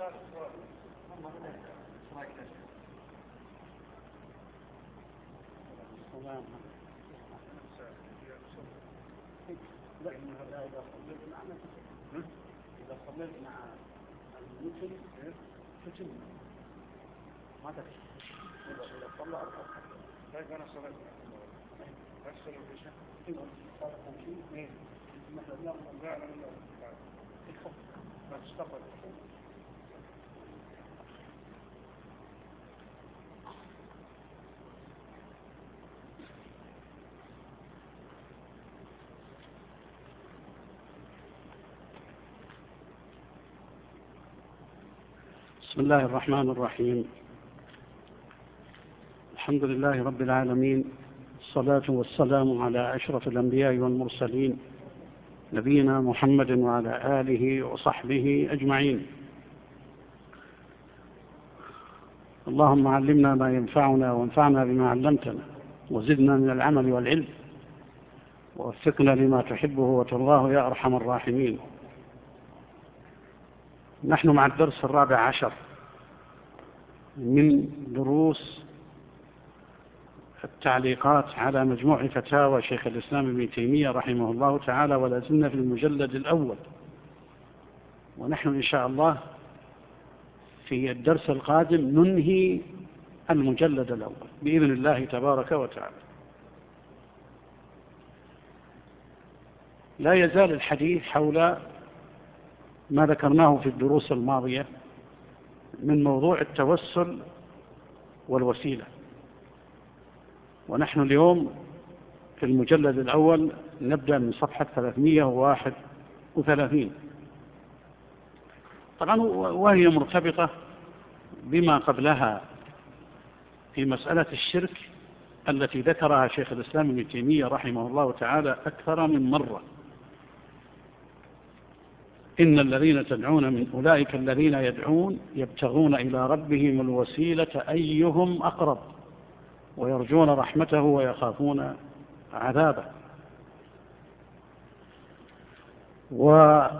إذا صليت مع المسلم فتن ما تكفي. إذا صلى أربعة طيب أنا صليت أحسن العشاء مثلا لا ما تستقبل. بسم الله الرحمن الرحيم. الحمد لله رب العالمين، الصلاة والسلام على أشرف الأنبياء والمرسلين نبينا محمد وعلى آله وصحبه أجمعين. اللهم علمنا ما ينفعنا وانفعنا بما علمتنا وزدنا من العمل والعلم ووفقنا لما تحبه وترضاه يا أرحم الراحمين. نحن مع الدرس 14 من دروس التعليقات على مجموع فتاوى شيخ الإسلام ابن تيمية رحمه الله تعالى، ولا زلنا في المجلد الأول، ونحن إن شاء الله في الدرس القادم ننهي المجلد الأول بإذن الله تبارك وتعالى. لا يزال الحديث حول ما ذكرناه في الدروس الماضية من موضوع التوسل والوسيلة، ونحن اليوم في المجلد الأول نبدأ من صفحة 331 طبعا، وهي مرتبطة بما قبلها في مسألة الشرك التي ذكرها شيخ الإسلام ابن تيمية رحمه الله تعالى أكثر من مرة. إن الذين تدعون من أولئك الذين يدعون يبتغون إلى ربهم الوسيلة أيهم أقرب ويرجون رحمته ويخافون عذابه. وذكر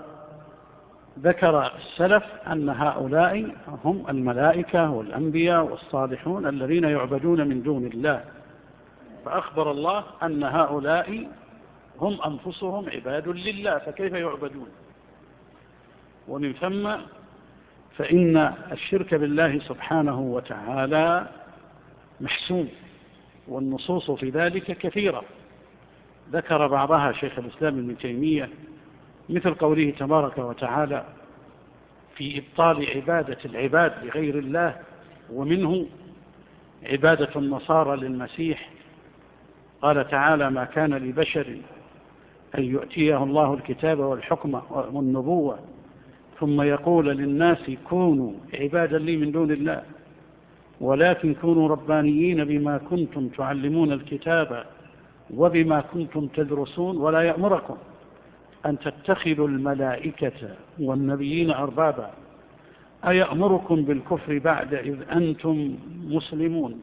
السلف أن هؤلاء هم الملائكة والأنبياء والصالحون الذين يعبدون من دون الله، فأخبر الله أن هؤلاء هم أنفسهم عباد لله، فكيف يعبدون؟ ومن ثم فإن الشرك بالله سبحانه وتعالى محسوم، والنصوص في ذلك كثيرة، ذكر بعضها شيخ الإسلام ابن تيمية مثل قوله تبارك وتعالى في إبطال عبادة العباد لغير الله، ومنه عبادة النصارى للمسيح. قال تعالى ما كان لبشر أن يؤتيه الله الكتاب والحكم والنبوة ثم يقول للناس كونوا عبادا لي من دون الله ولكن كونوا ربانيين بما كنتم تعلمون الكتاب وبما كنتم تدرسون ولا يأمركم أن تتخذوا الملائكة والنبيين أربابا أيأمركم بالكفر بعد إذ أنتم مسلمون،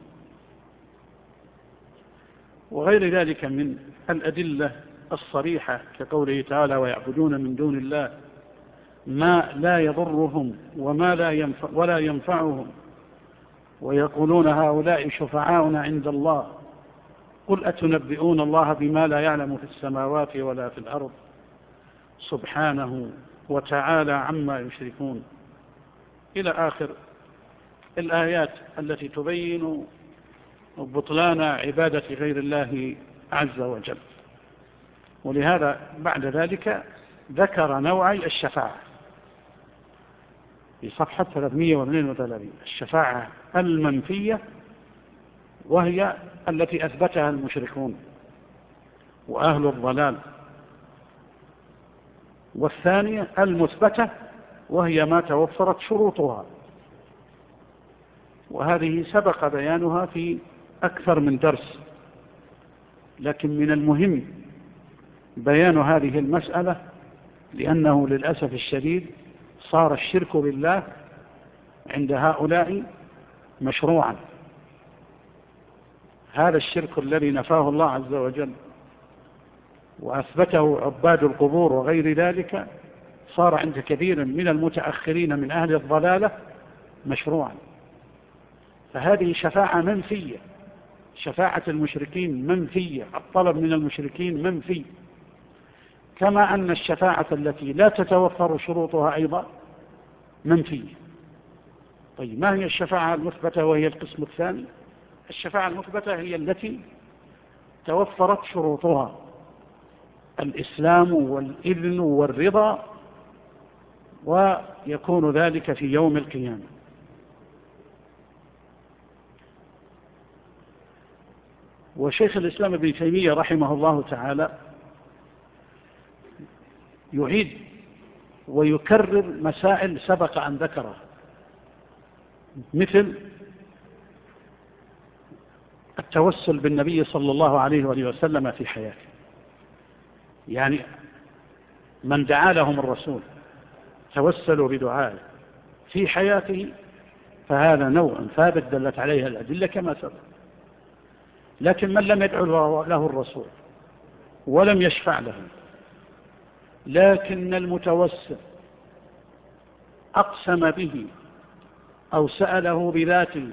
وغير ذلك من الأدلة الصريحة كقوله تعالى ويعبدون من دون الله ما لا يضرهم ولا ينفعهم ويقولون هؤلاء شفعاؤنا عند الله قل أتنبئون الله بما لا يعلم في السماوات ولا في الأرض سبحانه وتعالى عما يشركون، إلى آخر الآيات التي تبين بطلان عبادة غير الله عز وجل. ولهذا بعد ذلك ذكر نوعي الشفاعة في صفحة 332، الشفاعة المنفية وهي التي أثبتها المشركون وأهل الضلال، والثانية المثبتة وهي ما توفرت شروطها، وهذه سبق بيانها في أكثر من درس، لكن من المهم بيان هذه المسألة لأنه للأسف الشديد صار الشرك بالله عند هؤلاء مشروعا. هذا الشرك الذي نفاه الله عز وجل وأثبته عباد القبور وغير ذلك صار عند كثير من المتأخرين من أهل الضلالة مشروعا. فهذه شفاعة منفية، شفاعة المشركين منفية، الطلب من المشركين منفي، كما أن الشفاعة التي لا تتوفر شروطها أيضا منفية. طيب ما هي الشفاعة المثبتة وهي القسم الثاني؟ الشفاعة المثبتة هي التي توفرت شروطها: الإسلام والإذن والرضا، ويكون ذلك في يوم القيامة. وشيخ الإسلام ابن تيمية رحمه الله تعالى يعيد ويكرر مسائل سبق أن ذكرها، مثل التوسل بالنبي صلى الله عليه وآله وسلم في حياته. يعني من دعا لهم الرسول توسلوا بدعائه في حياته، فهذا نوع ثابت دلت عليها الأدلة كما سبق. لكن من لم يدعو له الرسول ولم يشفع له، لكن المتوسل أقسم به أو سأله بذاته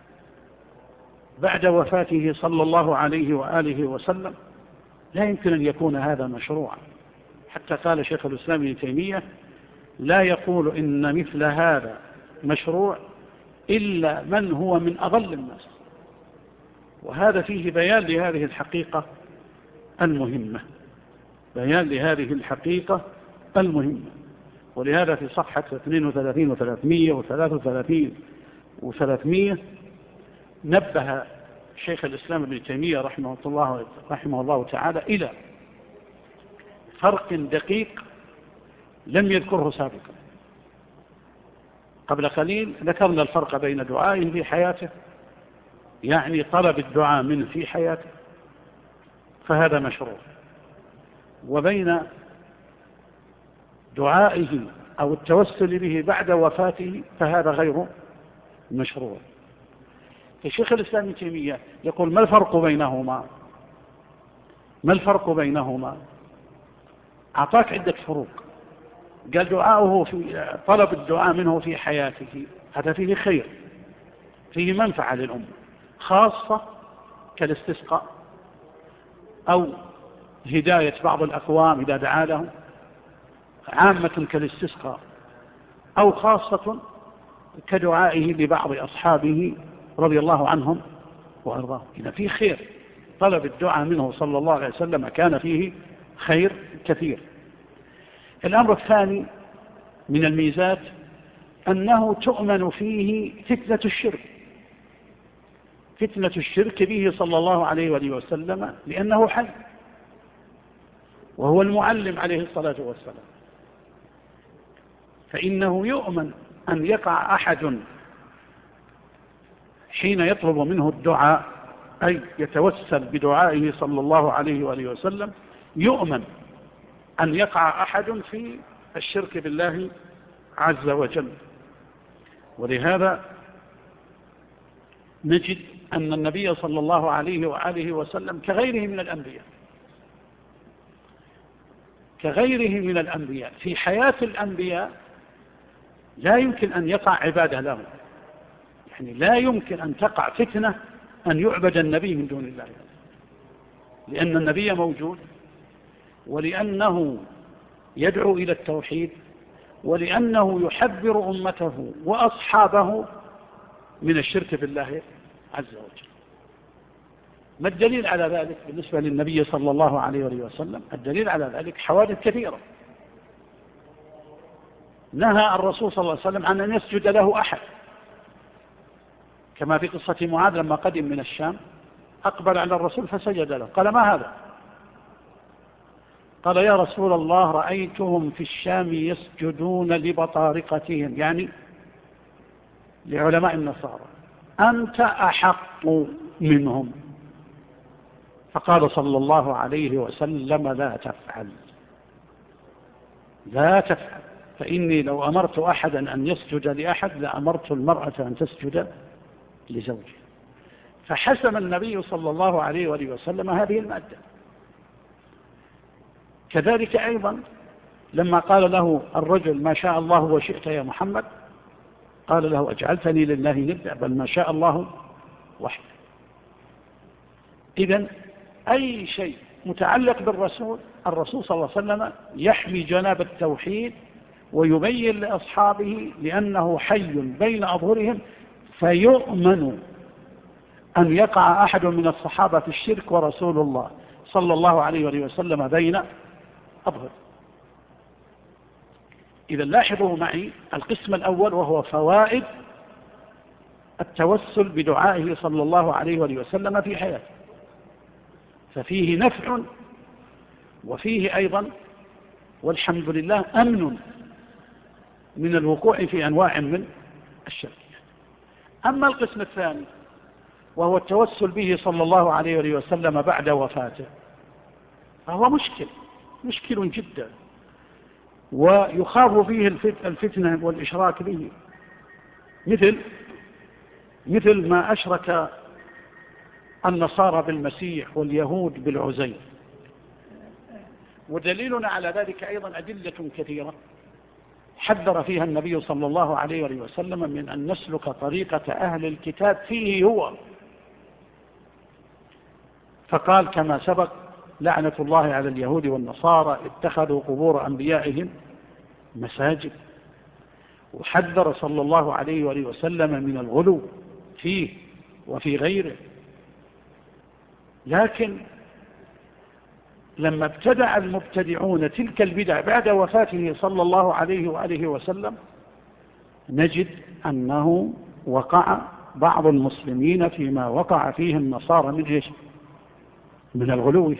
بعد وفاته صلى الله عليه وآله وسلم، لا يمكن أن يكون هذا مشروعا. حتى قال شيخ الإسلام ابن تيمية: لا يقول إن مثل هذا مشروع إلا من هو من أضل الناس. وهذا فيه بيان لهذه الحقيقة المهمة، بيان لهذه الحقيقة المهمة. ولهذا في صفحة 32 و333 و300 نبه شيخ الإسلام ابن تيمية رحمه الله تعالى إلى فرق دقيق لم يذكره سابقا. قبل قليل ذكرنا الفرق بين دعائه في حياته، يعني طلب الدعاء منه في حياته، فهذا مشروع، وبين دعائه أو التوسل به بعد وفاته، فهذا غير مشروع. الشيخ الإسلام ابن تيمية يقول: ما الفرق بينهما؟ ما الفرق بينهما؟ أعطاك عدة فروق. قال: دعاؤه في طلب الدعاء منه في حياته، هذا فيه خير، فيه منفعة للأمة، خاصة كالاستسقاء أو هداية بعض الأقوام إذا دعا لهم، عامة كالاستسقاء، أو خاصة كدعائه لبعض أصحابه رضي الله عنهم وأرضاهم. إذا فيه خير، طلب الدعاء منه صلى الله عليه وسلم كان فيه خير كثير. الأمر الثاني من الميزات أنه تؤمن فيه فتنة الشرك، فتنة الشرك به صلى الله عليه وآله وسلم، لأنه حي وهو المعلم عليه الصلاة والسلام. فإنه يؤمن أن يقع أحد حين يطلب منه الدعاء، أي يتوسل بدعائه صلى الله عليه وآله وسلم، يؤمن أن يقع أحد في الشرك بالله عز وجل. ولهذا نجد أن النبي صلى الله عليه وآله وسلم كغيره من الأنبياء، كغيره من الأنبياء في حياة الأنبياء لا يمكن أن يقع عبادة لهم، يعني لا يمكن أن تقع فتنة أن يعبد النبي من دون الله، لأن النبي موجود، ولأنه يدعو إلى التوحيد، ولأنه يحذر أمته وأصحابه من الشرك بالله عز وجل. ما الدليل على ذلك بالنسبة للنبي صلى الله عليه وسلم؟ الدليل على ذلك حوادث كثيرة. نهى الرسول صلى الله عليه وسلم عن أن يسجد له أحد، كما في قصة معاذ لما قدم من الشام أقبل على الرسول فسجد له، قال: ما هذا؟ قال: يا رسول الله، رأيتهم في الشام يسجدون لبطارقتهم، يعني لعلماء النصارى، أنت أحق منهم. فقال صلى الله عليه وسلم: لا تفعل، لا تفعل، فإني لو أمرت أحدا أن يسجد لأحد لأمرت المرأة أن تسجد لزوجها. فحسم النبي صلى الله عليه وآله وسلم هذه المادة. كذلك أيضا لما قال له الرجل ما شاء الله وشئت يا محمد، قال له أجعلتني لله ندا، بل ما شاء الله وحده. إذن أي شيء متعلق بالرسول، الرسول صلى الله عليه وسلم يحمي جناب التوحيد ويبين لأصحابه، لأنه حي بين أظهرهم، فيؤمن أن يقع أحد من الصحابة في الشرك ورسول الله صلى الله عليه وسلم بين أظهر. إذا لاحظوا معي القسم الأول، وهو فوائد التوسل بدعائه صلى الله عليه وسلم في حياته، ففيه نفع وفيه أيضا والحمد لله أمن من الوقوع في أنواع من الشرك. أما القسم الثاني وهو التوسل به صلى الله عليه وسلم بعد وفاته، فهو مشكل جدا، ويخاف فيه الفتنة والإشراك به، مثل ما أشرك النصارى بالمسيح واليهود بالعزير. ودليلنا على ذلك أيضا أدلة كثيرة حذر فيها النبي صلى الله عليه وسلم من أن نسلك طريقة أهل الكتاب فيه هو، فقال كما سبق: لعنة الله على اليهود والنصارى اتخذوا قبور أنبيائهم مساجد. وحذر صلى الله عليه وسلم من الغلو فيه وفي غيره. لكن لما ابتدع المبتدعون تلك البدع بعد وفاته صلى الله عليه وسلم، نجد أنه وقع بعض المسلمين فيما وقع فيه النصارى من إيش؟ من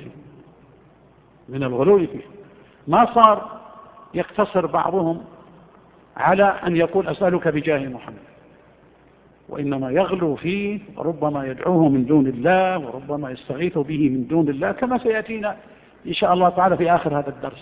الغلو فيه. ما صار يقتصر بعضهم على أن يقول أسألك بجاه محمد، وإنما يغلو فيه، وربما يدعوه من دون الله، وربما يستغيث به من دون الله، كما سيأتينا إن شاء الله تعالى في آخر هذا الدرس.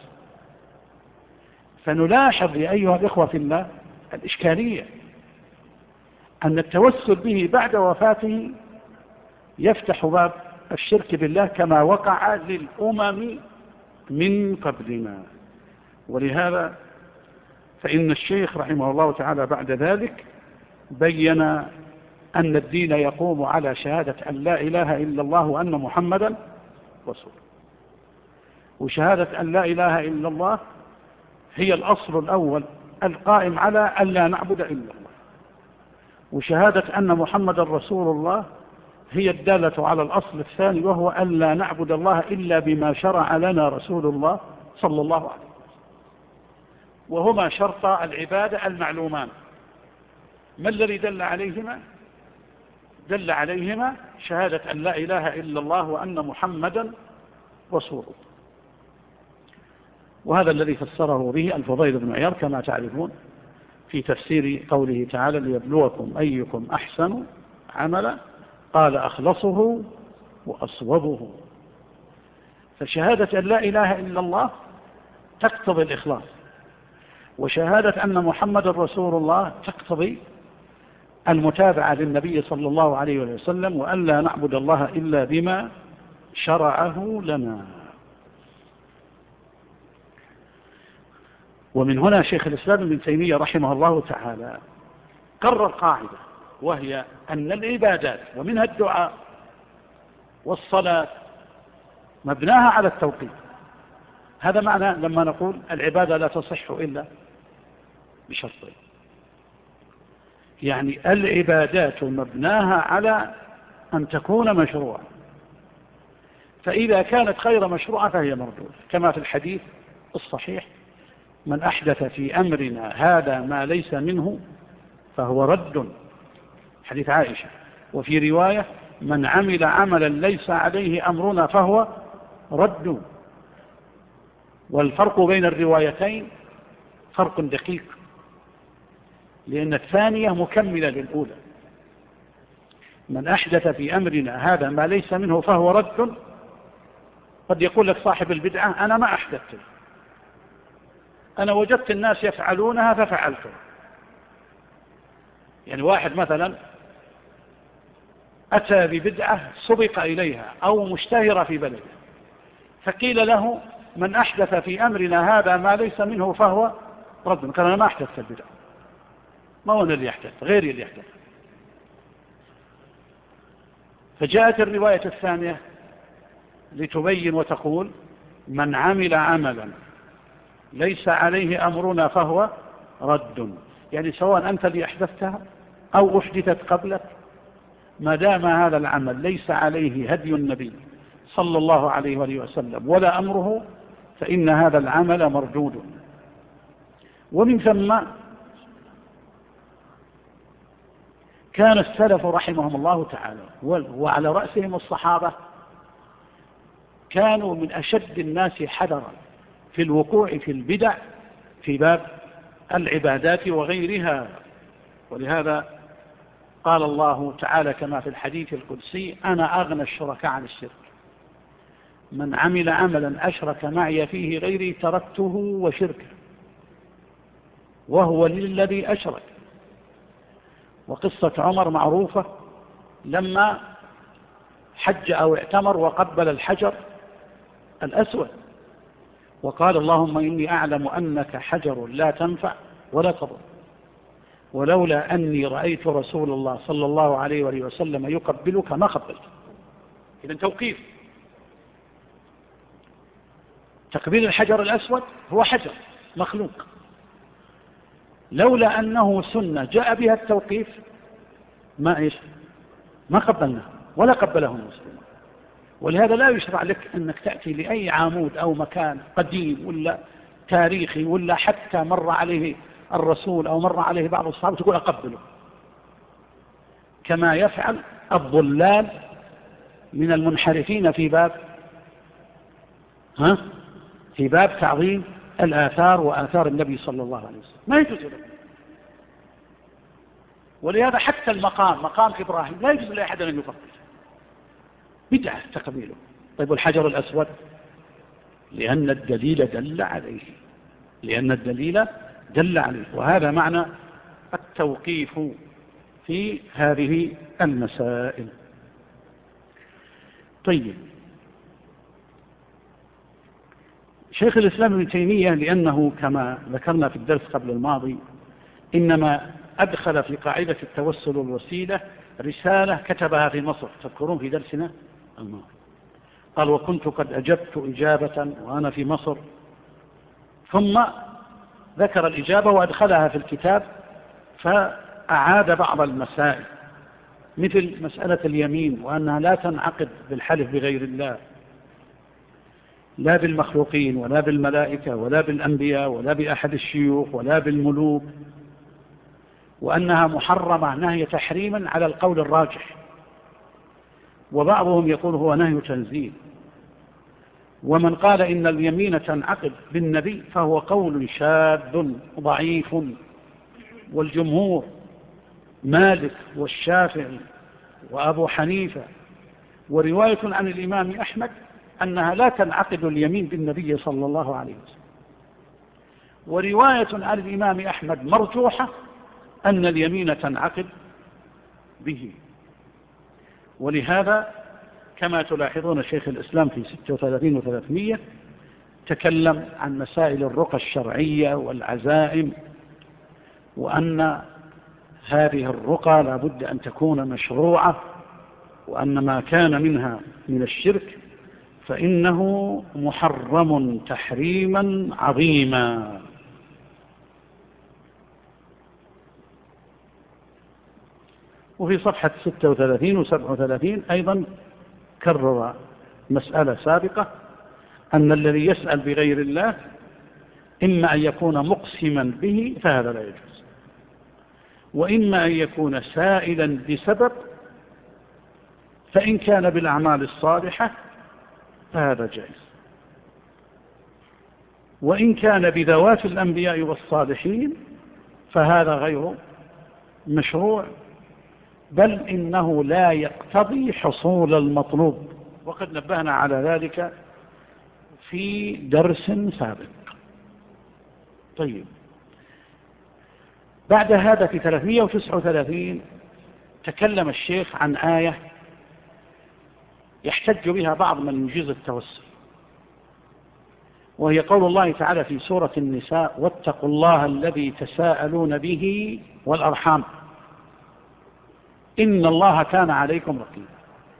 فنلاحظ يا أيها الإخوة في الله الإشكالية، أن التوسل به بعد وفاته يفتح باب الشرك بالله كما وقع للأمم من قبلنا. ولهذا فإن الشيخ رحمه الله تعالى بعد ذلك بين أن الدين يقوم على شهادة أن لا إله إلا الله وأن محمدا رسول. وشهادة أن لا إله إلا الله هي الأصل الأول القائم على أن لا نعبد إلا الله، وشهادة أن محمدا رسول الله هي الدالة على الأصل الثاني، وهو أن لا نعبد الله إلا بما شرع لنا رسول الله صلى الله عليه وسلم، وهما شرط العبادة المعلومان. ما الذي دل عليهما؟ دل عليهما شهادة أن لا إله إلا الله وأن محمدا رسول الله. وهذا الذي فسره به الفضيل بن عياض كما تعرفون في تفسير قوله تعالى: ليبلوكم أيكم أحسن عملا، قال أخلصه وأصوبه. فشهادة أن لا إله إلا الله تقتضي الإخلاص، وشهادة أن محمد رسول الله تقتضي المتابعة للنبي صلى الله عليه وسلم، وأن لا نعبد الله إلا بما شرعه لنا. ومن هنا شيخ الإسلام ابن تيمية رحمه الله تعالى قرر قاعدة، وهي أن العبادات ومنها الدعاء والصلاة مبناها على التوقيت. هذا معنى لما نقول العبادة لا تصح إلا بشرطين، يعني العبادات مبناها على أن تكون مشروعة، فإذا كانت غير مشروعة فهي مردودة، كما في الحديث الصحيح: من أحدث في أمرنا هذا ما ليس منه فهو رد، حديث عائشة. وفي رواية: من عمل عملا ليس عليه أمرنا فهو رد. والفرق بين الروايتين فرق دقيق، لأن الثانية مكملة للأولى. من أحدث في أمرنا هذا ما ليس منه فهو رد، قد يقول لك صاحب البدعة: أنا ما أحدثت، أنا وجدت الناس يفعلونها ففعلتها. يعني واحد مثلا أتى ببدعة سبق إليها أو مشتهرة في بلده، فقيل له: من أحدث في أمرنا هذا ما ليس منه فهو رد. قال أنا ما أحدث البدع، ما هو اللي يحدث، غيري اللي يحدث. فجاءت الرواية الثانية لتبين وتقول من عمل عملا ليس عليه أمرنا فهو رد، يعني سواء أنت اللي أحدثتها أو أحدثت قبلك، ما دام هذا العمل ليس عليه هدي النبي صلى الله عليه وآله وسلم ولا أمره، فإن هذا العمل مردود. ومن ثم كان السلف رحمهم الله تعالى وعلى رأسهم الصحابة كانوا من أشد الناس حذرا في الوقوع في البدع في باب العبادات وغيرها. ولهذا قال الله تعالى كما في الحديث القدسي أنا أغنى الشركاء عن الشرك، من عمل عملا أشرك معي فيه غيري تركته وشركه وهو للذي أشرك. وقصة عمر معروفة لما حج أو اعتمر وقبل الحجر الأسود وقال اللهم إني أعلم أنك حجر لا تنفع ولا تضر، ولولا أني رأيت رسول الله صلى الله عليه وآله وسلم يقبلك ما قبلت. إذن توقيف. تقبيل الحجر الأسود هو حجر مخلوق، لولا أنه سنة جاء بها التوقيف ما قبلنا ولا قبله المسلمون. ولهذا لا يشرع لك أنك تأتي لأي عمود أو مكان قديم ولا تاريخي ولا حتى مر عليه الرسول أو مر عليه بعض الصحابة تقول أقبله، كما يفعل الضلال من المنحرفين في باب تعظيم الآثار وآثار النبي صلى الله عليه وسلم، ما يجوز له. ولهذا حتى مقام إبراهيم لا يجوز لأحد أن يقبل، بدعة تقبيله. طيب والحجر الأسود؟ لأن الدليل دل عليه، وهذا معنى التوقيف في هذه المسائل. طيب، شيخ الإسلام ابن تيمية لأنه كما ذكرنا في الدرس قبل الماضي إنما أدخل في قاعدة التوسل والوسيلة رسالة كتبها في مصر، تذكرون في درسنا الماضي، قال وكنت قد أجبت إجابة وأنا في مصر، ثم ذكر الإجابة وأدخلها في الكتاب فأعاد بعض المسائل مثل مسألة اليمين وأنها لا تنعقد بالحلف بغير الله، لا بالمخلوقين ولا بالملائكة ولا بالأنبياء ولا بأحد الشيوخ ولا بالملوك، وأنها محرمة نهي تحريما على القول الراجح، وبعضهم يقول هو نهي تنزيل. ومن قال إن اليمين تنعقد بالنبي فهو قول شاذ ضعيف، والجمهور مالك والشافعي وأبو حنيفة ورواية عن الإمام أحمد أنها لا تنعقد اليمين بالنبي صلى الله عليه وسلم، ورواية عن الإمام أحمد مرجوحة أن اليمين تنعقد به. ولهذا كما تلاحظون شيخ الإسلام في 36 و300 تكلم عن مسائل الرقى الشرعية والعزائم، وأن هذه الرقى لا بد أن تكون مشروعة، وأن ما كان منها من الشرك فإنه محرم تحريما عظيما. وفي صفحة 36 و37 أيضا كرر مسألة سابقة، أن الذي يسأل بغير الله إما أن يكون مقسما به فهذا لا يجوز، وإما أن يكون سائلا بسبب، فإن كان بالأعمال الصالحة فهذا جائز، وإن كان بذوات الأنبياء والصالحين فهذا غير مشروع، بل إنه لا يقتضي حصول المطلوب، وقد نبهنا على ذلك في درس سابق. طيب، بعد هذا في 339 تكلم الشيخ عن آية يحتج بها بعض من يجيز التوسل، وهي قول الله تعالى في سورة النساء: واتقوا الله الذي تساءلون به والأرحام إن الله كان عليكم رقيبا.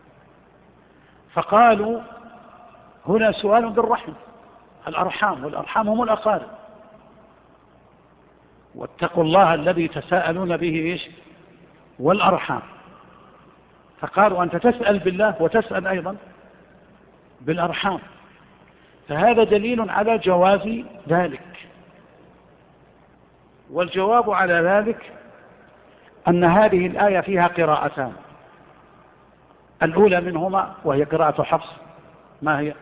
فقالوا هنا سؤال بالرحم، الأرحام، والأرحام هم الأقارب. واتقوا الله الذي تساءلون به إيش؟ والأرحام. فقالوا أنت تسأل بالله وتسأل أيضا بالأرحام، فهذا دليل على جواز ذلك. والجواب على ذلك أن هذه الآية فيها قراءتان، الأولى منهما وهي قراءة حفص، ما هي؟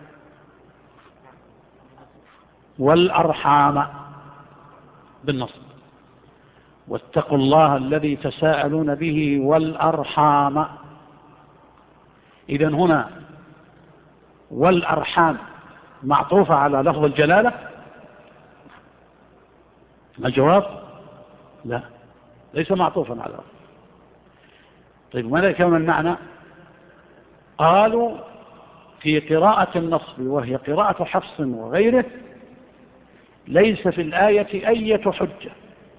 والأرحام بالنصب. واتقوا الله الذي تساءلون به والأرحام. إذن هنا والأرحام معطوفة على لفظ الجلالة؟ الجواب لا، ليس معطوفا على لفظ. طيب ماذا كان المعنى؟ قالوا في قراءة النصب وهي قراءة حفص وغيره ليس في الآية أي حجة،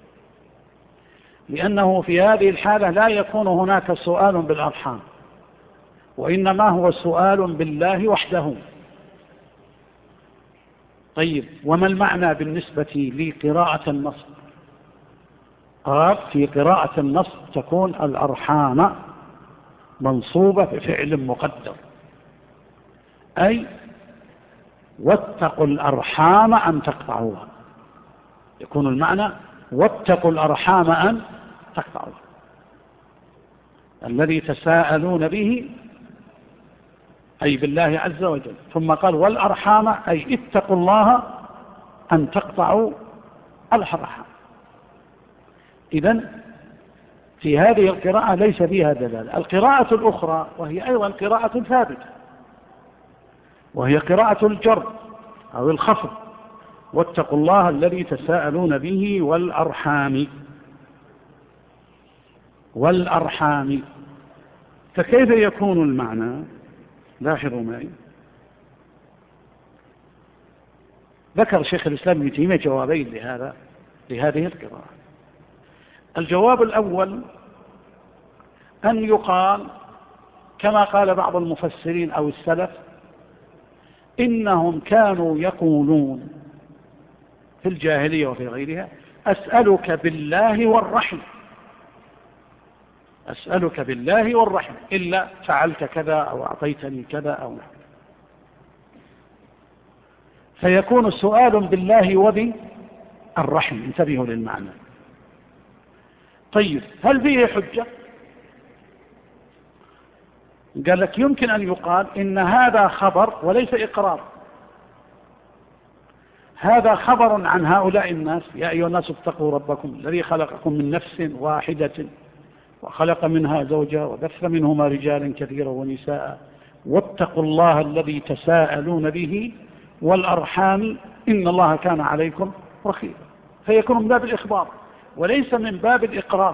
لأنه في هذه الحالة لا يكون هناك سؤال بالأرحام، وإنما هو سؤال بالله وحده. طيب وما المعنى بالنسبة لقراءة النصب؟ قال في قراءة النصب تكون الأرحام منصوبة بفعل مقدر، أي واتقوا الأرحام أن تقطعوها، يكون المعنى واتقوا الأرحام أن تقطعوها، الذي تساءلون به أي بالله عز وجل. ثم قال والأرحام أي اتقوا الله أن تقطعوا الأرحام. إذن في هذه القراءة ليس فيها دلالة. القراءة الأخرى وهي أيضا قراءة ثابتة وهي قراءة الجر أو الخفض: واتقوا الله الذي تساءلون به والأرحام. فكيف يكون المعنى؟ لاحظوا معي، ذكر شيخ الإسلام ابن تيمية جوابين لهذه القراءة. الجواب الأول أن يقال كما قال بعض المفسرين أو السلف: إنهم كانوا يقولون في الجاهلية وفي غيرها: أسألك بالله والرحم، أسألك بالله والرحم إلا فعلت كذا أو أعطيتني كذا أو نحن. فيكون السؤال بالله وبالرحم. انتبهوا للمعنى. طيب هل فيه حجة؟ قال لك يمكن أن يقال إن هذا خبر وليس إقرار. هذا خبر عن هؤلاء الناس: يا أيها الناس اتقوا ربكم الذي خلقكم من نفس واحدة وخلق منها زوجها وبث منهما رجالا كثيرا ونساء واتقوا الله الذي تساءلون به والأرحام إن الله كان عليكم رقيبا. فيكون من باب الإخبار وليس من باب الإقرار.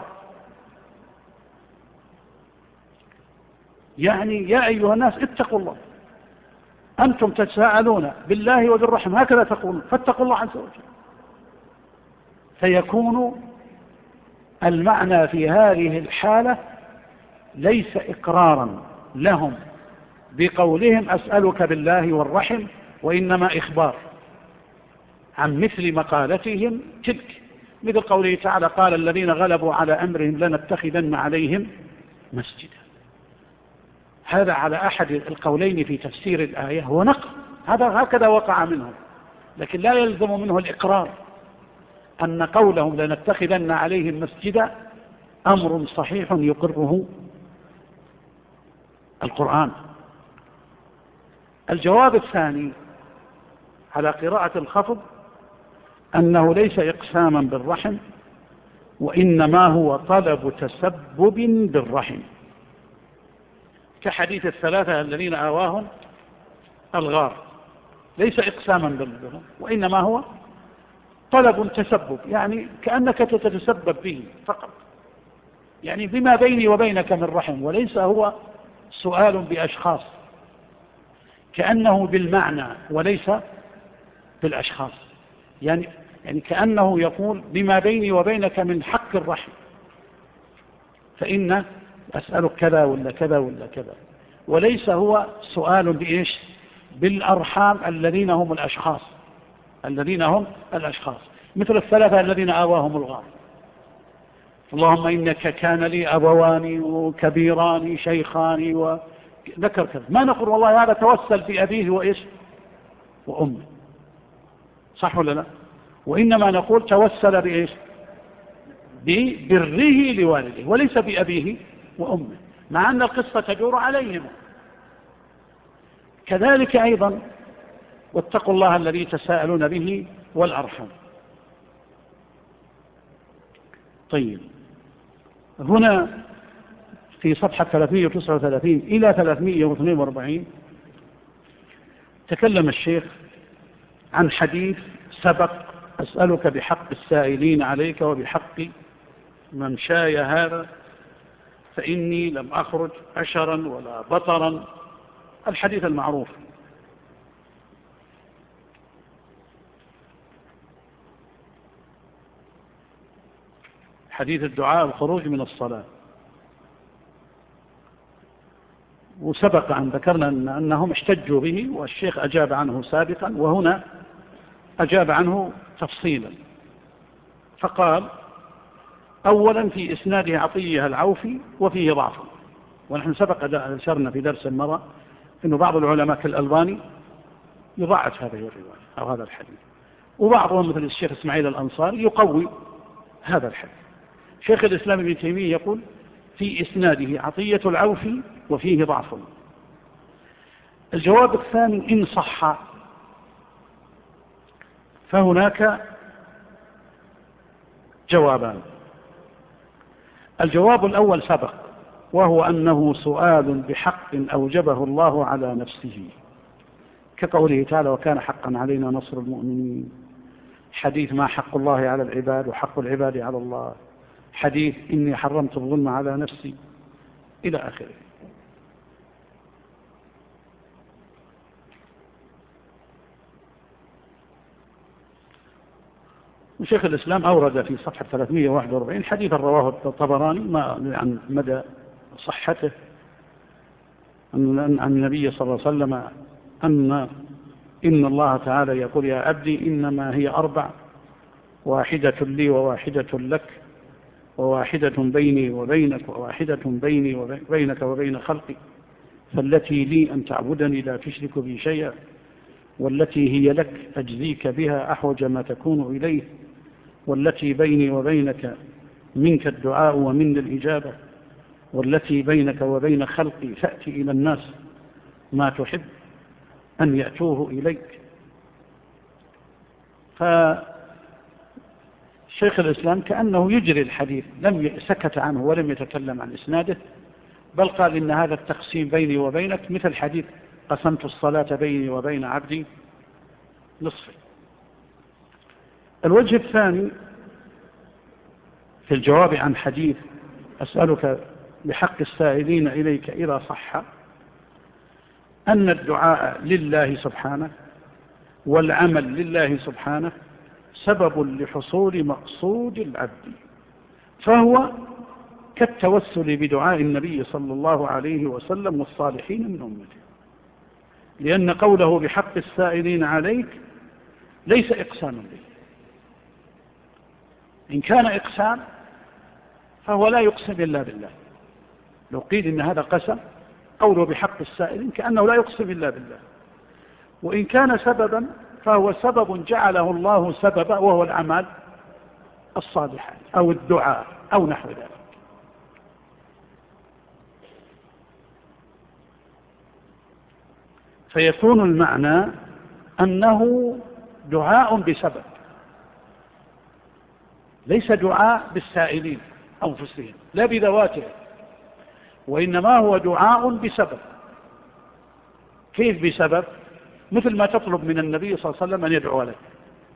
يعني يا أيها الناس اتقوا الله، أنتم تتساءلون بالله وبالرحم، هكذا تقول، فاتقوا الله عز وجل. فيكون المعنى في هذه الحالة ليس إقرارا لهم بقولهم أسألك بالله والرحم، وإنما إخبار عن مثل مقالتهم تلك، مثل قوله تعالى: قال الذين غلبوا على أمرهم لنتخذن عليهم مسجدا. هذا على أحد القولين في تفسير الآية هو نقل، هذا هكذا وقع منهم، لكن لا يلزم منه الإقرار أن قولهم لنتخذن عليهم مسجدا أمر صحيح يقره القرآن. الجواب الثاني على قراءة الخفض أنه ليس إقساما بالرحم، وإنما هو طلب تسبب بالرحم، كحديث الثلاثة الذين آواهم الغار، ليس إقساما بالرحم وإنما هو طلب تسبب، يعني كأنك تتسبب به فقط، يعني بما بيني وبينك من رحم، وليس هو سؤال بأشخاص، كأنه بالمعنى وليس بالأشخاص، يعني كأنه يقول بما بيني وبينك من حق الرحم، فإن أسألك كذا ولا كذا ولا كذا، وليس هو سؤال بإيش؟ بالأرحام الذين هم الأشخاص، مثل الثلاثة الذين آواهم الغار: اللهم إنك كان لي أبوان وكبيران شيخان وذكر كذا. ما نقول والله هذا توسل بأبيه وإيش وأمه، صح ولا لا؟ وإنما نقول توسل بإيش؟ ببره لوالده، وليس بأبيه وأمه، مع أن القصة تدور عليهما. كذلك أيضا واتقوا الله الذي تساءلون به والأرحام. طيب، هنا في صفحة 339 إلى 342 تكلم الشيخ عن حديث سبق: أسألك بحق السائلين عليك وبحق ممشاي هذا فإني لم أخرج أشرا ولا بطرا، الحديث المعروف. حديث الدعاء الخروج من الصلاة. وسبق أن ذكرنا أنهم احتجوا به، والشيخ أجاب عنه سابقا، وهنا أجاب عنه تفصيلا، فقال: أولا في إسناده عطية العوفي وفيه ضعف، ونحن سبق أشرنا في درس مرة أنه بعض العلماء كالألباني يضعف هذه الرواية أو هذا الحديث، وبعضهم مثل الشيخ إسماعيل الأنصاري يقوي هذا الحديث. شيخ الإسلام ابن تيمية يقول: في إسناده عطية العوفي وفيه ضعف. الجواب الثاني: إن صح فهناك جوابان. الجواب الأول سبق، وهو أنه سؤال بحق أوجبه الله على نفسه، كقوله تعالى: وكان حقا علينا نصر المؤمنين. حديث: ما حق الله على العباد وحق العباد على الله. حديث: إني حرمت الظلم على نفسي، إلى آخره. وشيخ الإسلام أورد في صفحة 341 حديثا رواه الطبراني عن مدى صحته أن النبي صلى الله عليه وسلم إن الله تعالى يقول: يا عبدي إنما هي 4، واحدة لي وواحدة لك، وواحدة بيني وبينك، وواحدة بيني وبينك وبين خلقي، فالتي لي أن تعبدني لا تشرك بي شيئا، والتي هي لك أجزيك بها أحوج ما تكون إليه، والتي بيني وبينك منك الدعاء ومن الإجابة، والتي بينك وبين خلقي فأتي إلى الناس ما تحب أن يأتوه إليك. فشيخ الإسلام كأنه يجري الحديث، لم سكت عنه ولم يتكلم عن إسناده، بل قال: إن هذا التقسيم بيني وبينك مثل حديث: قسمت الصلاة بيني وبين عبدي نصفين. الوجه الثاني في الجواب عن حديث أسألك بحق السائلين إليك إذا صح، أن الدعاء لله سبحانه والعمل لله سبحانه سبب لحصول مقصود العبد، فهو كالتوسل بدعاء النبي صلى الله عليه وسلم والصالحين من أمته، لأن قوله بحق السائلين عليك ليس إقساما به. إن كان إقسام فهو لا يقسم إلا بالله. لو قيل إن هذا قسم، قوله بحق السائلين كأنه لا يقسم إلا بالله. وإن كان سببا فهو سبب جعله الله سببا، وهو الأعمال الصالحات أو الدعاء أو نحو ذلك. فيكون المعنى أنه دعاء بسبب، ليس دعاء بالسائلين أنفسهم لا بذواتهم، وإنما هو دعاء بسبب. كيف بسبب؟ مثل ما تطلب من النبي صلى الله عليه وسلم أن يدعو لك،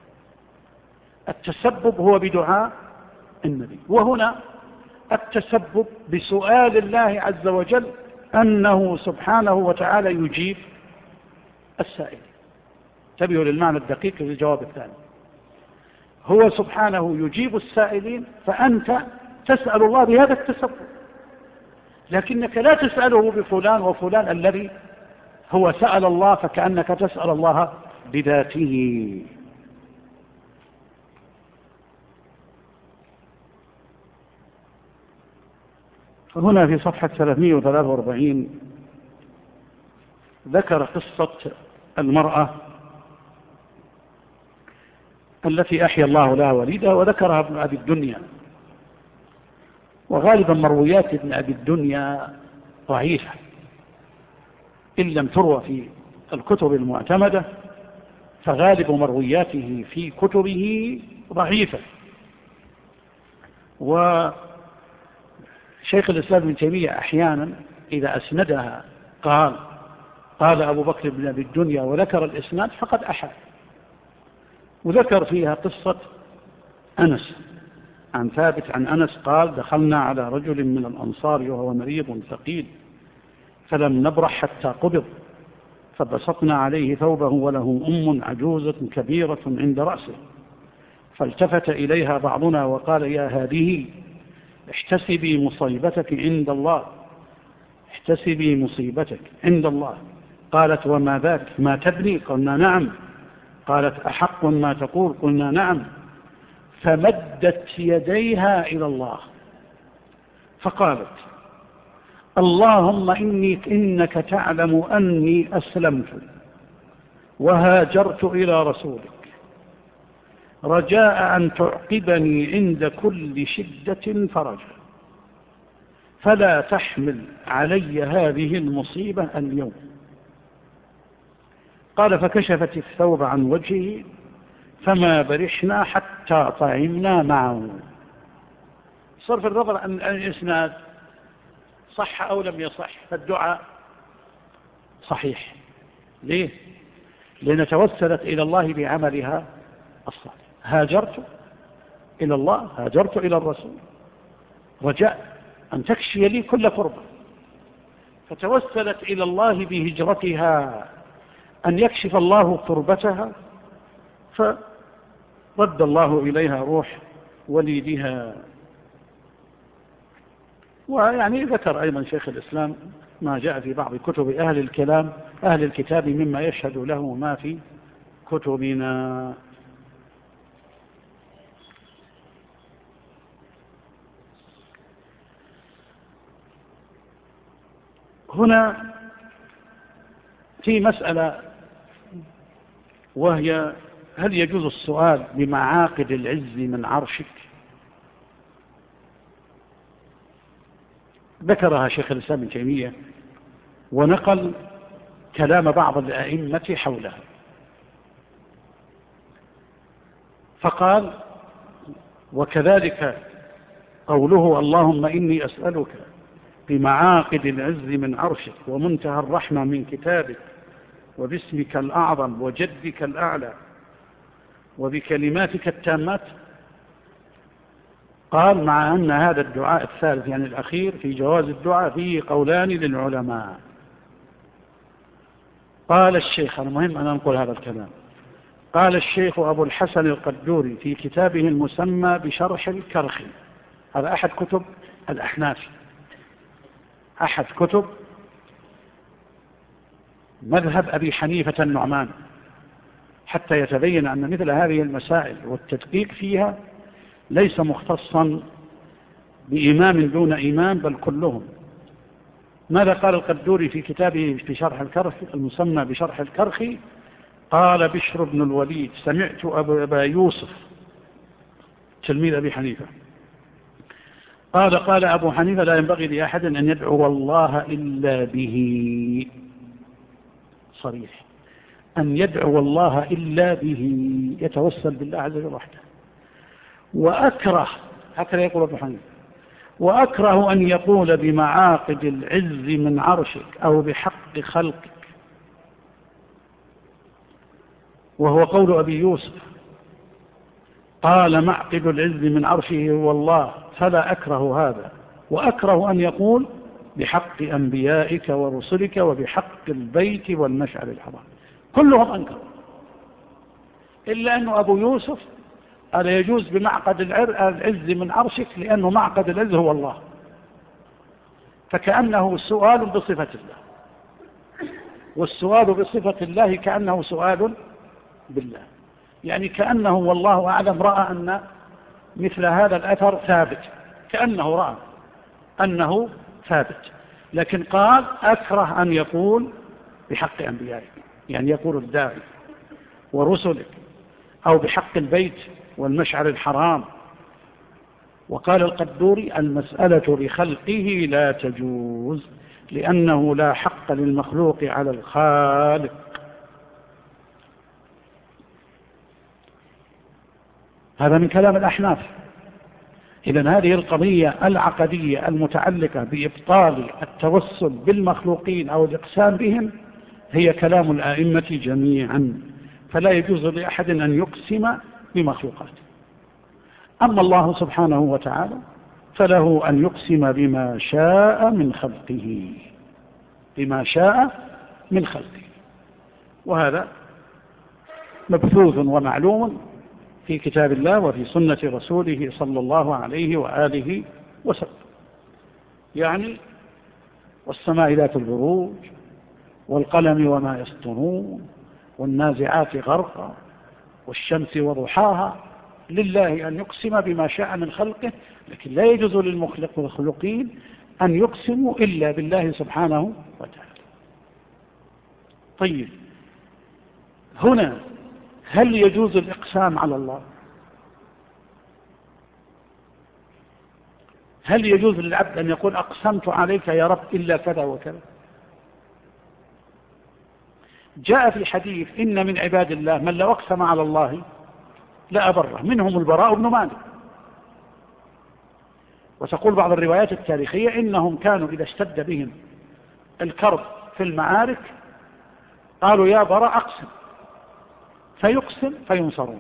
التسبب هو بدعاء النبي، وهنا التسبب بسؤال الله عز وجل أنه سبحانه وتعالى يجيب السائل. انتبهوا للمعنى الدقيق في الجواب الثاني. هو سبحانه يجيب السائلين، فأنت تسأل الله بهذا التسبب، لكنك لا تسأله بفلان وفلان الذي هو سأل الله، فكأنك تسأل الله بذاته. فهنا في صفحة 343 ذكر قصة المرأة التي أحيا الله لها وليدها، وذكرها ابن أبي الدنيا. وغالبا مرويات ابن أبي الدنيا ضعيفة إن لم تروى في الكتب المعتمدة، فغالب مروياته في كتبه ضعيفة. وشيخ الإسلام ابن تيمية أحيانا إذا أسندها قال أبو بكر بن أبي الدنيا وذكر الإسناد فقد أحد، وذكر فيها قصة أنس عن ثابت عن أنس قال: دخلنا على رجل من الأنصار وهو مريض ثقيل، فلم نبرح حتى قبض، فبسطنا عليه ثوبه وله أم عجوزة كبيرة عند رأسه، فالتفت إليها بعضنا وقال: يا هذه احتسبي مصيبتك عند الله، احتسبي مصيبتك عند الله. قالت: وما ذاك؟ ما تبني؟ قلنا: نعم. قالت: أحق ما تقول؟ قلنا: نعم. فمدت يديها إلى الله فقالت: اللهم إنك تعلم أني أسلمت وهاجرت إلى رسولك، رجاء أن تعقبني عند كل شدة فرجا، فلا تحمل علي هذه المصيبة اليوم. قال: فكشفت الثوب عن وجهه فما برحنا حتى طعمنا معه. صرف النظر عن الإسناد صح أو لم يصح، فالدعاء صحيح. ليه؟ لأن توسلت إلى الله بعملها الصالح. هاجرت إلى الله، هاجرت إلى الرسول، رجاء أن تكشي لي كل كربة، فتوسلت إلى الله بهجرتها أن يكشف الله كربتها، فرد الله إليها روح وليدها. ويعني ذكر أيضا شيخ الإسلام ما جاء في بعض كتب أهل الكتاب مما يشهد له ما في كتبنا. هنا في مسألة، وهي: هل يجوز السؤال بمعاقد العز من عرشك؟ ذكرها شيخ الإسلام ابن تيمية، ونقل كلام بعض الأئمة حولها، فقال: وكذلك قوله: اللهم إني أسألك بمعاقد العز من عرشك ومنتهى الرحمة من كتابك وباسمك الأعظم وجدك الأعلى وبكلماتك التامات. قال: مع أن هذا الدعاء الثالث يعني الأخير في جواز الدعاء فيه قولان للعلماء. قال الشيخ، المهم أن أنقل هذا الكلام، قال الشيخ أبو الحسن القدوري في كتابه المسمى بشرح الكرخي، هذا أحد كتب الأحناف، أحد كتب مذهب أبي حنيفة النعمان، حتى يتبين أن مثل هذه المسائل والتدقيق فيها ليس مختصا بإمام دون إمام، بل كلهم. ماذا قال القدوري في كتابه في شرح الكرخي المسمى بشرح الكرخي؟ قال بشر بن الوليد: سمعت أبا يوسف تلميذ أبي حنيفة قال أبو حنيفة: لا ينبغي لأحد أن يدعو الله إلا به. صريح، أن يدعو الله إلا به، يتوسل بالله عز وجل وحده. وأكره، هكذا يقول أبو حنيفة، وأكره أن يقول بمعاقد العز من عرشك أو بحق خلقك، وهو قول أبي يوسف. قال: معقد العز من عرشه هو الله، فلا أكره هذا. وأكره أن يقول بحق أنبيائك ورسلك وبحق البيت والمشعر الحرام. كلهم أنكروا، إلا أنه أبو يوسف ألا يجوز بمعقد العز من عرشك، لأنه معقد العز هو الله، فكأنه سؤال بصفة الله، والسؤال بصفة الله كأنه سؤال بالله، يعني كأنه والله أعلم رأى أن مثل هذا الأثر ثابت، كأنه رأى أنه ثابت، لكن قال أكره أن يقول بحق أنبيائك، يعني يقول الداعي ورسلك، أو بحق البيت والمشعر الحرام. وقال القدوري المسألة لخلقه لا تجوز، لأنه لا حق للمخلوق على الخالق. هذا من كلام الأحناف. إذن هذه القضية العقدية المتعلقة بإبطال التوسل بالمخلوقين أو الإقسام بهم هي كلام الآئمة جميعا، فلا يجوز لأحد أن يقسم بمخلوقاته. أما الله سبحانه وتعالى فله أن يقسم بما شاء من خلقه، بما شاء من خلقه، وهذا مبثوث ومعلوم في كتاب الله وفي سنة رسوله صلى الله عليه وآله وسلم. يعني والسماء ذات البروج والقلم وما يسطرون والنازعات غرقا والشمس وضحاها، لله أن يقسم بما شاء من خلقه، لكن لا يجوز للمخلوقين أن يقسموا إلا بالله سبحانه وتعالى. طيب، هنا هل يجوز الإقسام على الله؟ هل يجوز للعبد أن يقول أقسمت عليك يا رب إلا كذا وكذا؟ جاء في حديث إن من عباد الله من لو أقسم على الله لا أبره، منهم البراء بن مالك. وتقول بعض الروايات التاريخية إنهم كانوا إذا اشتد بهم الكرب في المعارك قالوا يا براء أقسم، فيقسم فينصرون.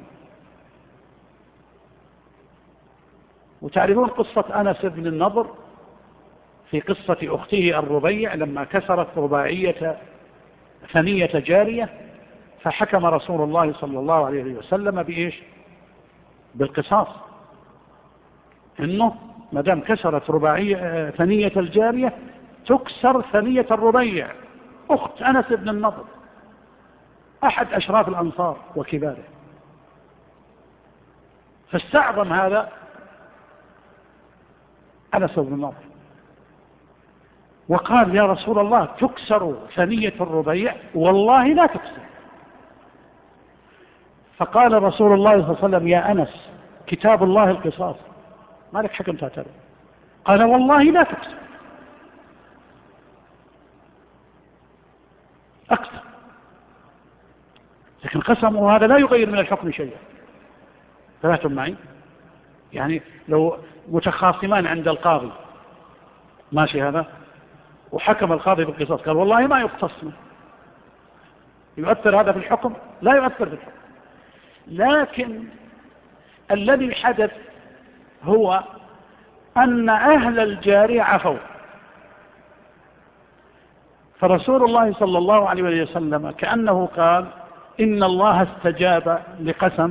وتعرفون قصة أنس بن النضر في قصة أخته الربيع لما كسرت رباعية ثنية جارية، فحكم رسول الله صلى الله عليه وسلم بإيش؟ بالقصاص، إنه مدام كسرت ثنية الجارية تكسر ثنية الربيع أخت أنس بن النضر أحد أشراف الأنصار وكباره. فاستعظم هذا أنس بن النضر وقال يا رسول الله تكسر ثنية الربيع والله لا تكسر. فقال رسول الله صلى الله عليه وسلم يا أنس كتاب الله القصاص، ما لك حكم تعترض. قال والله لا تكسر، أكثر، لكن قسموا هذا لا يغير من الحكم شيئا. فهمتم معي؟ يعني لو متخاصمان عند القاضي ماشي هذا، وحكم القاضي بالقصاص قال والله ما يقتصنا، يؤثر هذا في الحكم؟ لا يؤثر في الحكم. لكن الذي حدث هو أن أهل الجارية عفوا، فرسول الله صلى الله عليه وسلم كأنه قال إن الله استجاب لقسم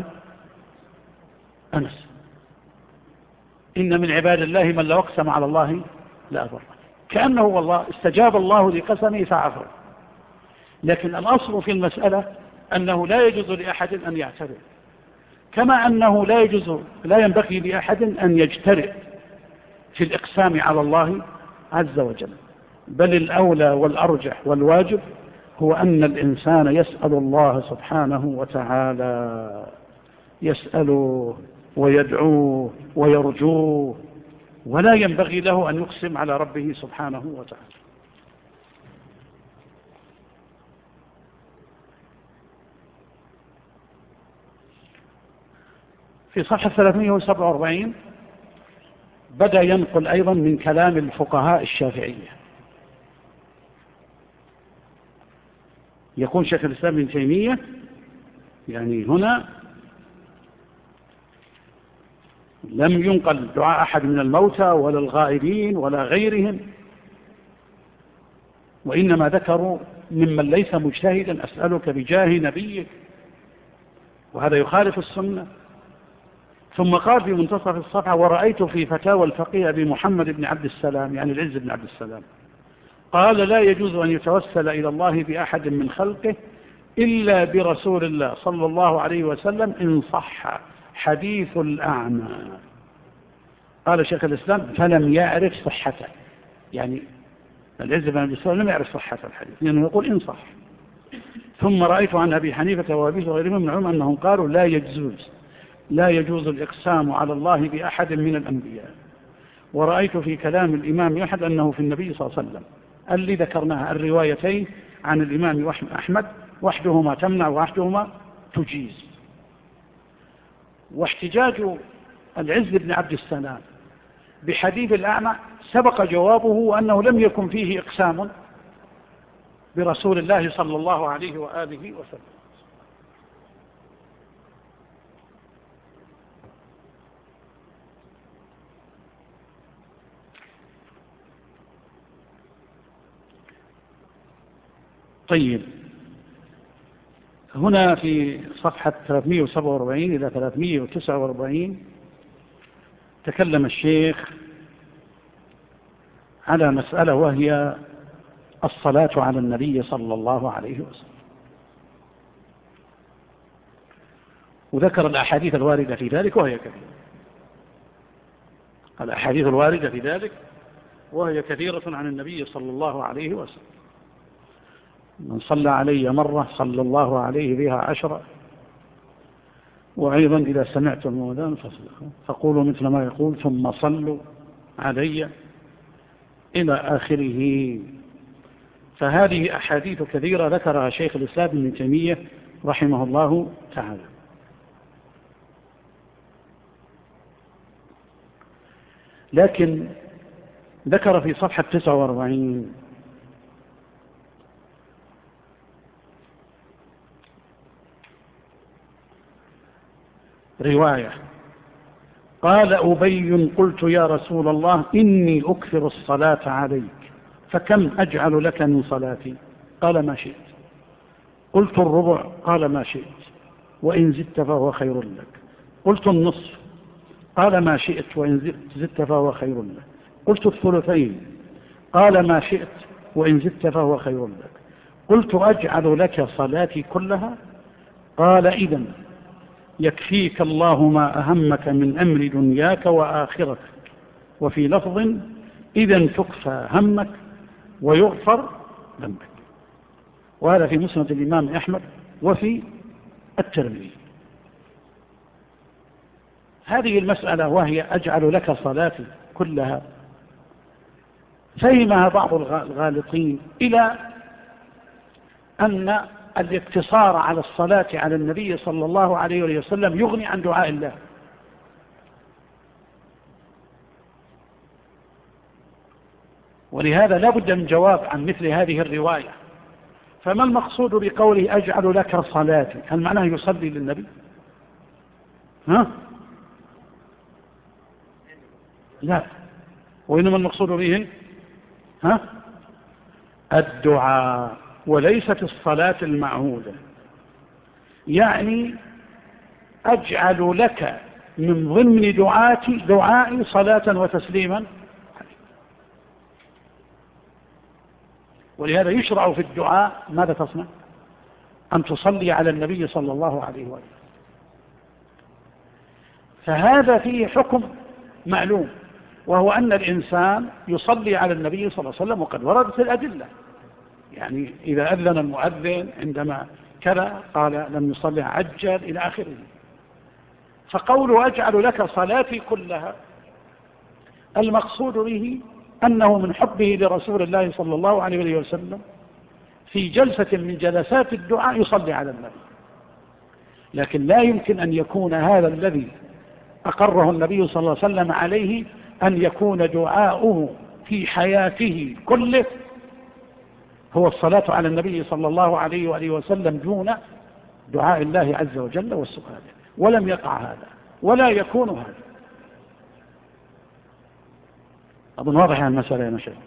أنس، إن من عباد الله من لو أقسم على الله لا أبره، كأنه والله استجاب الله لقسمه فعفوا. لكن الأصل في المسألة أنه لا يجوز لأحد أن يعترض، كما أنه لا ينبغي لأحد أن يجترئ في الإقسام على الله عز وجل، بل الأولى والأرجح والواجب هو أن الإنسان يسأل الله سبحانه وتعالى، يسأله ويدعوه ويرجوه، ولا ينبغي له أن يقسم على ربه سبحانه وتعالى. في صفحة 347 بدأ ينقل أيضا من كلام الفقهاء الشافعية. يقول شيخ الإسلام ابن تيمية يعني هنا لم ينقل دعاء أحد من الموتى ولا الغائبين ولا غيرهم، وإنما ذكروا ممن ليس مجتهدا أسألك بجاه نبيك وهذا يخالف السنة. ثم قال في منتصف الصفحة: ورأيت في فتاوى الفقيه أبي محمد بن عبد السلام، يعني العز بن عبد السلام، قال: لا يجوز أن يتوسل إلى الله بأحد من خلقه إلا برسول الله صلى الله عليه وسلم إن صح حديث الأعمى. قال شيخ الإسلام: فلم يعرف صحته، يعني العز بن عبد السلام لم يعرف صحة الحديث لأنه يقول إن صح. ثم رأيت عن أبي حنيفة وأبي وغيرهم من العلماء أنهم قالوا: لا يجوز الإقسام على الله بأحد من الأنبياء. ورأيت في كلام الإمام أحمد أنه في النبي صلى الله عليه وسلم اللي ذكرناها الروايتين عن الإمام أحمد، وحدهما تمنع وحدهما تجيز. واحتجاج العز بن عبد السلام بحديث الأعمى سبق جوابه أنه لم يكن فيه إقسام برسول الله صلى الله عليه وآله وسلم. طيب، هنا في صفحة 347 إلى 349 تكلم الشيخ على مسألة، وهي الصلاة على النبي صلى الله عليه وسلم، وذكر الأحاديث الواردة في ذلك وهي كثيرة. الأحاديث الواردة في ذلك وهي كثيرة عن النبي صلى الله عليه وسلم: من صلى علي مرة صلى الله عليه بها 10. وأيضا إذا سمعتم المؤذن فقولوا مثل ما يقول ثم صلوا علي إلى آخره. فهذه أحاديث كثيرة ذكرها شيخ الإسلام ابن تيمية رحمه الله تعالى. لكن ذكر في صفحة 49 رواية: قال أبي: قلت يا رسول الله إني أكثر الصلاة عليك، فكم أجعل لك من صلاتي؟ قال: ما شئت. قلت: الربع؟ قال: ما شئت، وإن زدت فهو خير لك. قلت: النصف؟ قال: ما شئت، وإن زدت فهو خير لك. قلت: الثلثين؟ قال: ما شئت، وإن زدت فهو خير لك. قلت: أجعل لك صلاتي كلها؟ قال: إذن يكفيك الله ما أهمك من أمر دنياك وآخرتك. وفي لفظ: إذن تكفى همك ويغفر ذنبك. وهذا في مسند الإمام أحمد وفي الترمذي. هذه المسألة وهي أجعل لك صلاتي كلها فهمها بعض الغالطين إلى أن الاقتصار على الصلاة على النبي صلى الله عليه وسلم يغني عن دعاء الله. ولهذا لا بد من جواب عن مثل هذه الرواية. فما المقصود بقوله أجعل لك صلاتي؟ هل معناه يصلي للنبي؟ لا، وإنما المقصود به الدعاء وليست الصلاة المعهودة. يعني أجعل لك من ضمن دعائي صلاة وتسليما. ولهذا يشرع في الدعاء ماذا تصنع؟ أن تصلي على النبي صلى الله عليه وسلم. فهذا فيه حكم معلوم، وهو أن الإنسان يصلي على النبي صلى الله عليه وسلم، وقد وردت الأدلة. يعني إذا أذن المؤذن عندما كذا قال لم يصلي عجل إلى آخره. فقول أجعل لك صلاتي كلها المقصود به أنه من حبه لرسول الله صلى الله عليه وسلم في جلسة من جلسات الدعاء يصلي على النبي. لكن لا يمكن أن يكون هذا الذي أقره النبي صلى الله عليه وسلم عليه أن يكون دعاؤه في حياته كله هو الصلاة على النبي صلى الله عليه وآله وسلم دون دعاء الله عز وجل والسؤال. ولم يقع هذا ولا يكون هذا. أظن واضح عن المسألة يا مشايخ.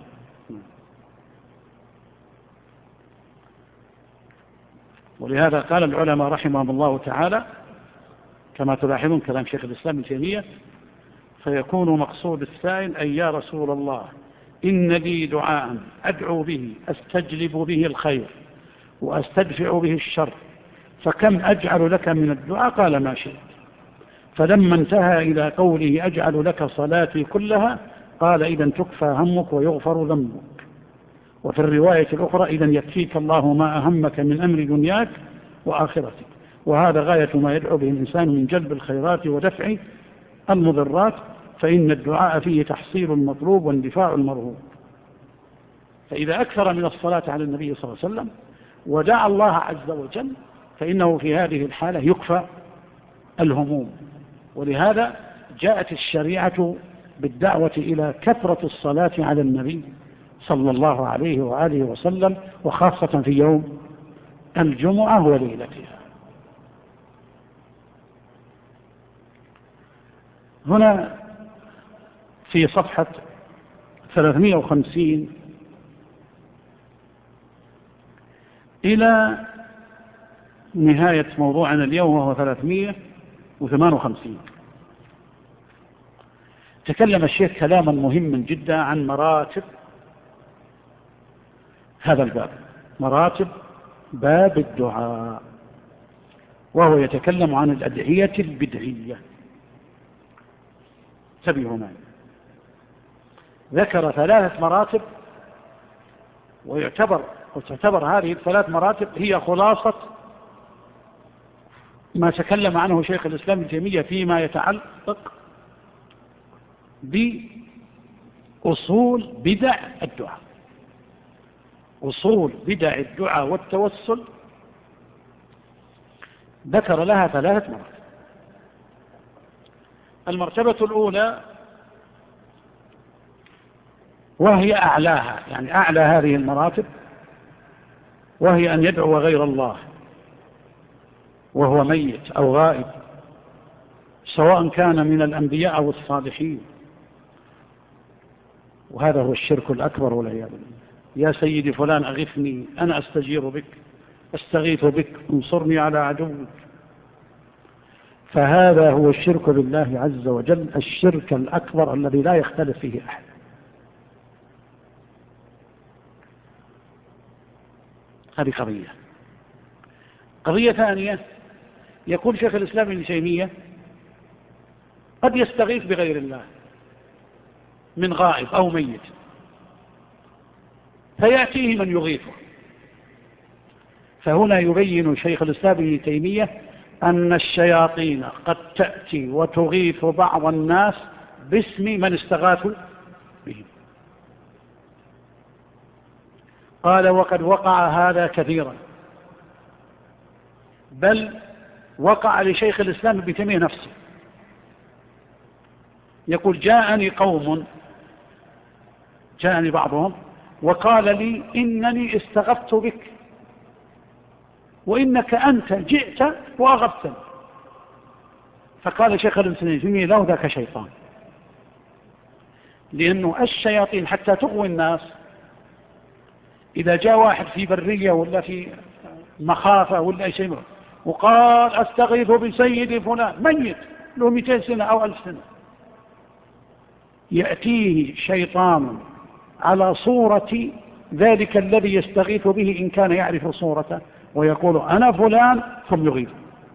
ولهذا قال العلماء رحمهم الله تعالى كما تلاحظون كلام شيخ الإسلام ابن تيمية، فيكون مقصود السائل أي يا رسول الله إن لي دعاء أدعو به أستجلب به الخير وأستدفع به الشر، فكم أجعل لك من الدعاء؟ قال ما شئت. فلما انتهى إلى قوله أجعل لك صلاتي كلها قال إذن تكفى همك ويغفر ذنبك. وفي الرواية الأخرى إذن يكفيك الله ما أهمك من أمر دنياك وآخرتك. وهذا غاية ما يدعو به الإنسان من جلب الخيرات ودفع المضرات، فإن الدعاء فيه تحصيل المطلوب واندفاع المرهوب. فإذا أكثر من الصلاة على النبي صلى الله عليه وسلم ودعا الله عز وجل فإنه في هذه الحالة يكفى الهموم. ولهذا جاءت الشريعة بالدعوة إلى كثرة الصلاة على النبي صلى الله عليه وآله وسلم، وخاصة في يوم الجمعة وليلتها. هنا في صفحة 350 إلى نهاية موضوعنا اليوم وهو 358 تكلم الشيخ كلاما مهما جدا عن مراتب هذا الباب، مراتب باب الدعاء، وهو يتكلم عن الأدعية البدعية. انتبهوا معي، ذكر 3 مراتب، وتعتبر هذه ال3 مراتب هي خلاصة ما تكلم عنه شيخ الإسلام ابن تيمية فيما يتعلق بأصول بدع الدعاء، أصول بدع الدعاء والتوسل. ذكر لها 3 مراتب. المرتبة الأولى وهي أعلاها، يعني أعلى هذه المراتب، وهي أن يدعو غير الله وهو ميت أو غائب، سواء كان من الأنبياء أو الصالحين، وهذا هو الشرك الأكبر والعياذ بالله. يا سيدي فلان أغثني، أنا أستجير بك، أستغيث بك، انصرني على عدوك. فهذا هو الشرك بالله عز وجل، الشرك الأكبر الذي لا يختلف فيه أحد. هذه قضية ثانية، يقول شيخ الإسلام ابن تيمية قد يستغيث بغير الله من غائب أو ميت فيأتيه من يغيثه. فهنا يبين شيخ الإسلام ابن تيمية أن الشياطين قد تأتي وتغيث بعض الناس باسم من استغاثوا به. قال وقد وقع هذا كثيرا، بل وقع لشيخ الإسلام ابن تيمية نفسه. يقول جاءني بعضهم وقال لي إنني استغثت بك وإنك أنت جئت وأغثتني. فقال شيخ الإسلام ابن تيمية له ذاك شيطان، لأنه الشياطين حتى تغوي الناس إذا جاء واحد في برية ولا في مخافة ولا أي شيء وقال أستغيث بسيدي فلان ميت له 200 سنة أو 1000 سنة، يأتيه شيطان على صورة ذلك الذي يستغيث به إن كان يعرف صورته، ويقول أنا فلان، ثم يغيث،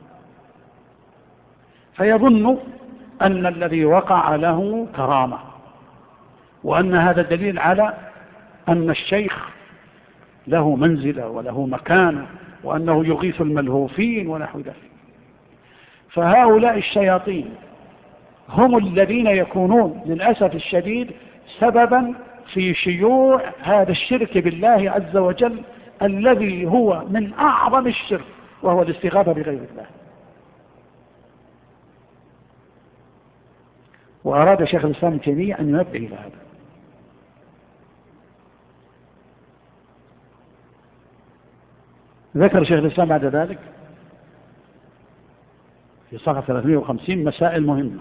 فيظن أن الذي وقع له كرامة، وأن هذا دليل على أن الشيخ له منزلة وله مكانة، وأنه يغيث الملهوفين ونحو ذلك. فهؤلاء الشياطين هم الذين يكونون للأسف الشديد سببا في شيوع هذا الشرك بالله عز وجل الذي هو من أعظم الشرك، وهو الاستغاثة بغير الله. وأراد شيخ الإسلام ابن تيمية أن ينبه إلى هذا. ذكر شيخ الإسلام بعد ذلك في صفحة 350 مسائل مهمة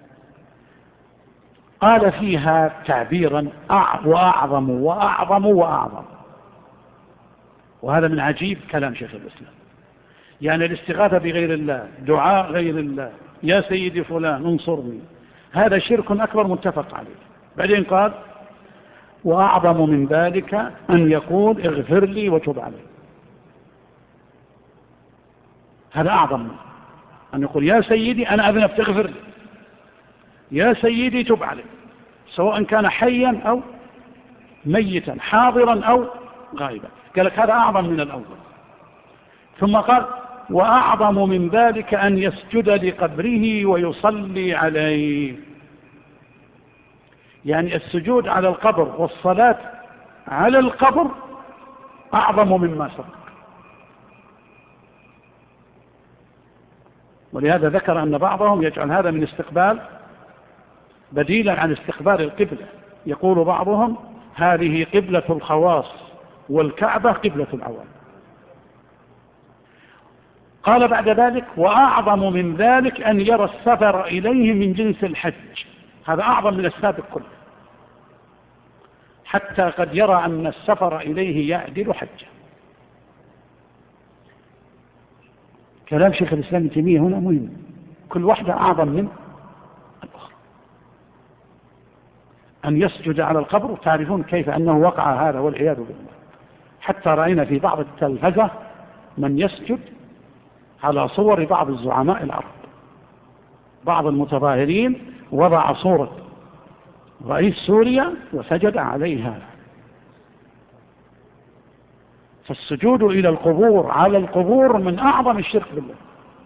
قال فيها تعبيرا وأعظم وأعظم وأعظم، وهذا من عجيب كلام شيخ الإسلام. يعني الاستغاثة بغير الله، دعاء غير الله، يا سيدي فلان انصرني، هذا شرك أكبر متفق عليه. بعدين قال وأعظم من ذلك أن يقول اغفر لي وتب علي. هذا أعظم أن يقول يا سيدي أنا أذنب تغفر لي، يا سيدي تب علي، سواء كان حيا أو ميتا، حاضرا أو غائبا. قال لك هذا أعظم من الأول. ثم قال وأعظم من ذلك أن يسجد لقبره ويصلي عليه. يعني السجود على القبر والصلاة على القبر أعظم مما سبق. ولهذا ذكر أن بعضهم يجعل هذا من استقبال بديلا عن استقبال القبلة. يقول بعضهم هذه قبلة الخواص والكعبة قبلة العوام. قال بعد ذلك وأعظم من ذلك أن يرى السفر إليه من جنس الحج. هذا أعظم من السابق كله، حتى قد يرى أن السفر إليه يعدل حجه. كلام شيخ الإسلام ابن تيمية هنا مهم، كل واحدة أعظم من الأخرى. أن يسجد على القبر، تعرفون كيف أنه وقع هذا والعياذ بالله. حتى رأينا في بعض التلفزة من يسجد على صور بعض الزعماء العرب. بعض المتظاهرين وضع صورة رئيس سوريا وسجد عليها. فالسجود إلى القبور على القبور من أعظم الشرك بالله.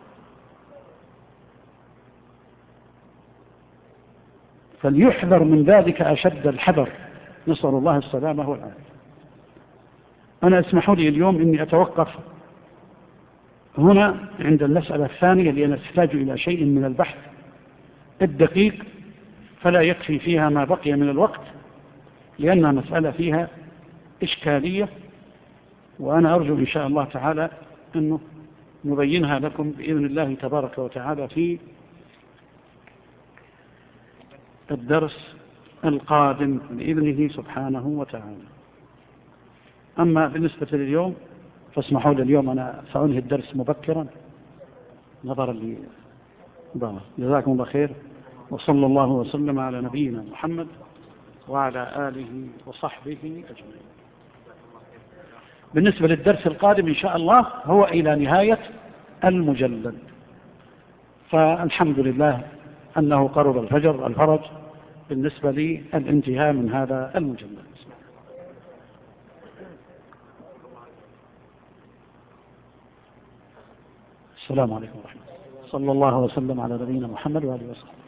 فليحذر من ذلك أشد الحذر، نسأل الله السلامة والعافية. أنا اسمحوا لي اليوم إني أتوقف هنا عند المسألة الثانية، لأن تحتاج إلى شيء من البحث الدقيق، فلا يكفي فيها ما بقي من الوقت، لأنها مسألة فيها إشكالية، وأنا أرجو إن شاء الله تعالى أنه نبينها لكم بإذن الله تبارك وتعالى في الدرس القادم بإذنه سبحانه وتعالى. أما بالنسبة لليوم فاسمحوا لي، اليوم أنا سأنهي الدرس مبكرا نظرا لضغط. جزاكم الله خير، وصلى الله وسلم على نبينا محمد وعلى آله وصحبه أجمعين. بالنسبة للدرس القادم إن شاء الله هو إلى نهاية المجلد، فالحمد لله أنه قرب الفرج بالنسبة للانتهاء من هذا المجلد. السلام عليكم ورحمة الله. صلى الله وسلم على نبينا محمد وآله وصحبه.